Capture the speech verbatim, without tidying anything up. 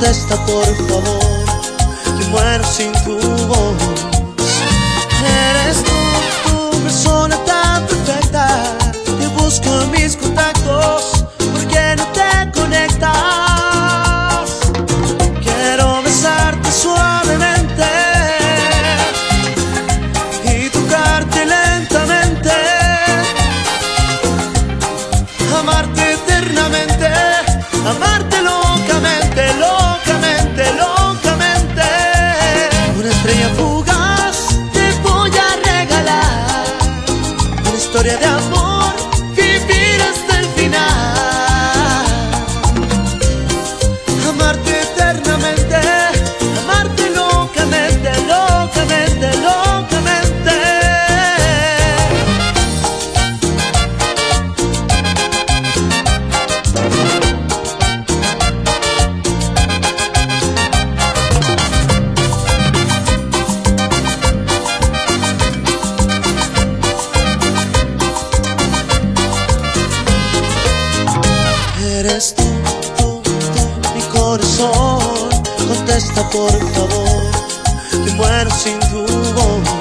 contesta por favor, que muero sin tu voz. Eres tú, tu persona tan perfecta, te busco en mis contactos, ¿por qué no te conectas? Quiero besarte suavemente y tocarte lentamente, amarte eternamente, amarte locamente, locamente, locamente. Una estrella fugaz te voy a regalar, una historia de amor, vivir hasta el final. Amarte eternamente, amarte locamente, locamente, locamente. Eres tú, tú, tú, mi corazón, contesta por favor, que muero sin tu voz.